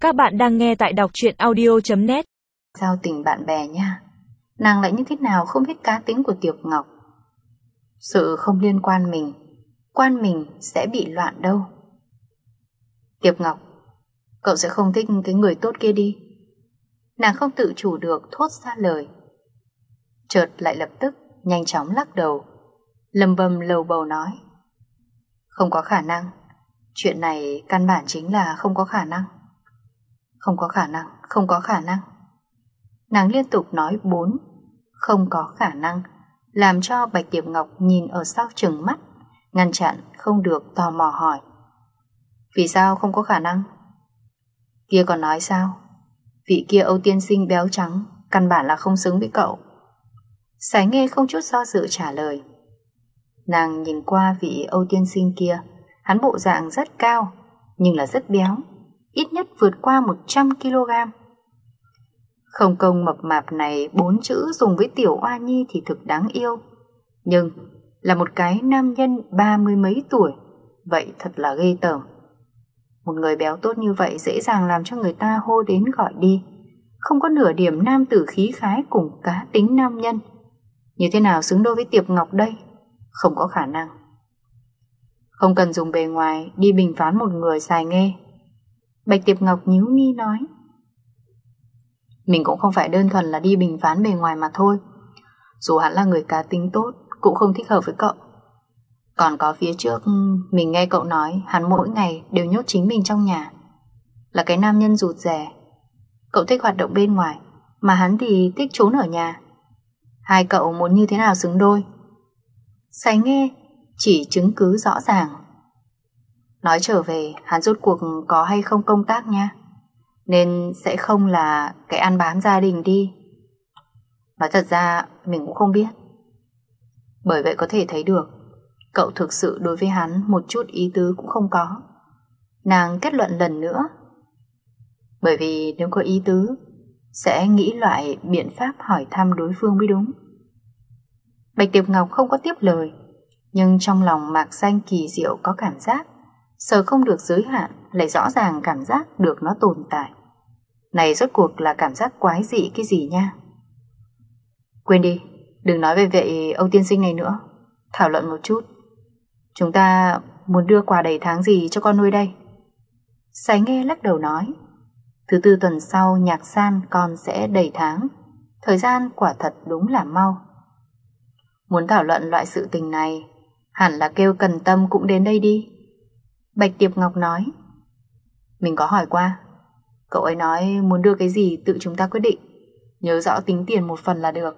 Các bạn đang nghe tại đọc truyện audio.net. Giao tình bạn bè nha. Nàng lại như thế nào không biết cá tính của Tiệp Ngọc. Sự không liên quan mình sẽ bị loạn đâu. Tiệp Ngọc, cậu sẽ không thích cái người tốt kia đi. Nàng không tự chủ được thốt ra lời. Chợt lại lập tức nhanh chóng lắc đầu, lầm bầm lầu bầu nói: không có khả năng. Chuyện này căn bản chính là không có khả năng. Không có khả năng, không có khả năng. Nàng liên tục nói 4 không có khả năng, làm cho Bạch Tiệp Ngọc nhìn ở sau trừng mắt, ngăn chặn không được tò mò hỏi: vì sao không có khả năng? Kia còn nói sao? Vị kia Âu tiên sinh béo trắng căn bản là không xứng với cậu. Sải Nghê không chút do dự trả lời. Nàng nhìn qua vị Âu tiên sinh kia, hắn bộ dạng rất cao, nhưng là rất béo, ít nhất vượt qua 100 kg. Không công mập mạp này 4 chữ dùng với tiểu oa nhi thì thực đáng yêu, nhưng là một cái nam nhân 30 mấy tuổi, vậy thật là ghê tởm. Một người béo tốt như vậy dễ dàng làm cho người ta hô đến gọi đi, không có nửa điểm nam tử khí khái cùng cá tính nam nhân. Như thế nào xứng đôi với Tiệp Ngọc đây? Không có khả năng. Không cần dùng bề ngoài đi bình phán một người, Sải Nghê. Bạch Tiệp Ngọc nhíu mi nói. Mình cũng không phải đơn thuần là đi bình phán bề ngoài mà thôi. Dù hắn là người cá tính tốt, cũng không thích hợp với cậu. Còn có phía trước, mình nghe cậu nói hắn mỗi ngày đều nhốt chính mình trong nhà, là cái nam nhân rụt rè. Cậu thích hoạt động bên ngoài, mà hắn thì thích trốn ở nhà. Hai cậu muốn như thế nào xứng đôi? Sải Nghê chỉ chứng cứ rõ ràng. Nói trở về, hắn rốt cuộc có hay không công tác nha, nên sẽ không là cái ăn bám gia đình đi. Nói thật ra mình cũng không biết. Bởi vậy có thể thấy được cậu thực sự đối với hắn một chút ý tứ cũng không có. Nàng kết luận lần nữa. Bởi vì nếu có ý tứ sẽ nghĩ loại biện pháp hỏi thăm đối phương mới đúng. Bạch Tiệp Ngọc không có tiếp lời, nhưng trong lòng mạc xanh kỳ diệu có cảm giác sờ không được giới hạn, lại rõ ràng cảm giác được nó tồn tại. Này rốt cuộc là cảm giác quái dị cái gì nha? Quên đi, đừng nói về vị Âu tiên sinh này nữa. Thảo luận một chút. Chúng ta muốn đưa quà đầy tháng gì cho con nuôi đây? Sải Nghê lắc đầu nói. Thứ tư tuần sau Nhạc San con sẽ đầy tháng. Thời gian quả thật đúng là mau. Muốn thảo luận loại sự tình này, hẳn là kêu Cần Tâm cũng đến đây đi. Bạch Tiệp Ngọc nói. Mình có hỏi qua, cậu ấy nói muốn đưa cái gì tự chúng ta quyết định, nhớ rõ tính tiền một phần là được.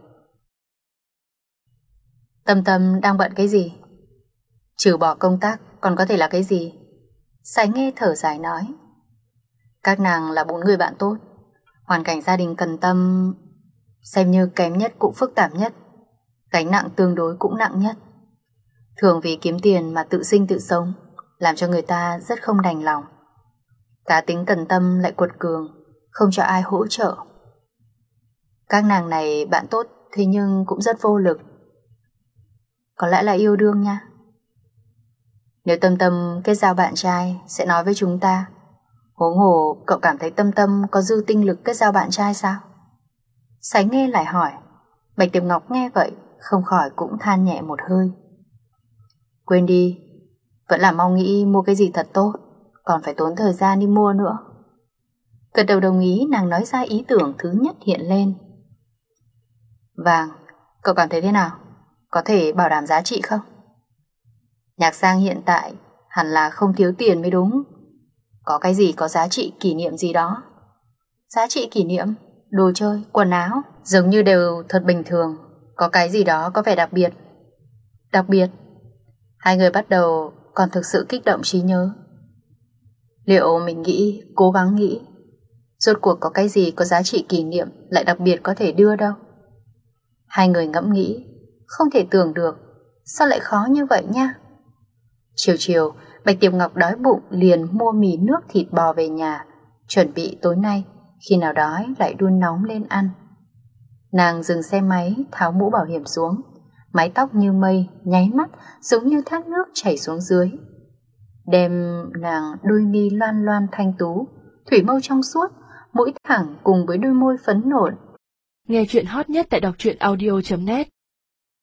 Tâm Tâm đang bận cái gì? Trừ bỏ công tác còn có thể là cái gì? Sải Nghê thở dài nói. Các nàng là 4 người bạn tốt. Hoàn cảnh gia đình Cần Tâm xem như kém nhất cũng phức tạp nhất, gánh nặng tương đối cũng nặng nhất. Thường vì kiếm tiền mà tự sinh tự sống, làm cho người ta rất không đành lòng. Cá tính Cần Tâm lại quật cường, không cho ai hỗ trợ. Các nàng này bạn tốt, thế nhưng cũng rất vô lực. Có lẽ là yêu đương nha. Nếu Tâm Tâm kết giao bạn trai sẽ nói với chúng ta. Huống hồ cậu cảm thấy Tâm Tâm có dư tinh lực kết giao bạn trai sao? Sải Nghê lại hỏi. Bạch Tiệp Ngọc nghe vậy không khỏi cũng than nhẹ một hơi. Quên đi, vẫn là mau nghĩ mua cái gì thật tốt, còn phải tốn thời gian đi mua nữa. Gật đầu đồng ý, nàng nói ra ý tưởng thứ nhất hiện lên. Vàng, cậu cảm thấy thế nào? Có thể bảo đảm giá trị không? Nhạc Sang hiện tại hẳn là không thiếu tiền mới đúng. Có cái gì có giá trị kỷ niệm gì đó? Giá trị kỷ niệm, đồ chơi, quần áo giống như đều thật bình thường. Có cái gì đó có vẻ đặc biệt. Đặc biệt? Hai người bắt đầu còn thực sự kích động trí nhớ. Liệu mình nghĩ, cố gắng nghĩ, rốt cuộc có cái gì có giá trị kỷ niệm lại đặc biệt có thể đưa đâu? Hai người ngẫm nghĩ, không thể tưởng được, sao lại khó như vậy nha? Chiều chiều, Bạch Tiệp Ngọc đói bụng liền mua mì nước thịt bò về nhà, chuẩn bị tối nay khi nào đói lại đun nóng lên ăn. Nàng dừng xe máy, tháo mũ bảo hiểm xuống, mái tóc như mây nháy mắt giống như thác nước chảy xuống dưới, đem nàng đôi mi loan loan thanh tú thủy mâu trong suốt, mũi thẳng cùng với đôi môi phấn nộn. Nghe chuyện hot nhất tại đọc truyện audio.net